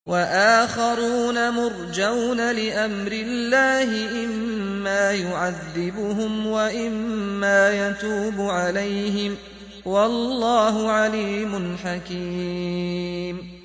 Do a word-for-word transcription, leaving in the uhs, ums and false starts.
وآخرون مرجون لأمر الله إما يعذبهم وإما يتوب عليهم والله عليم حكيم.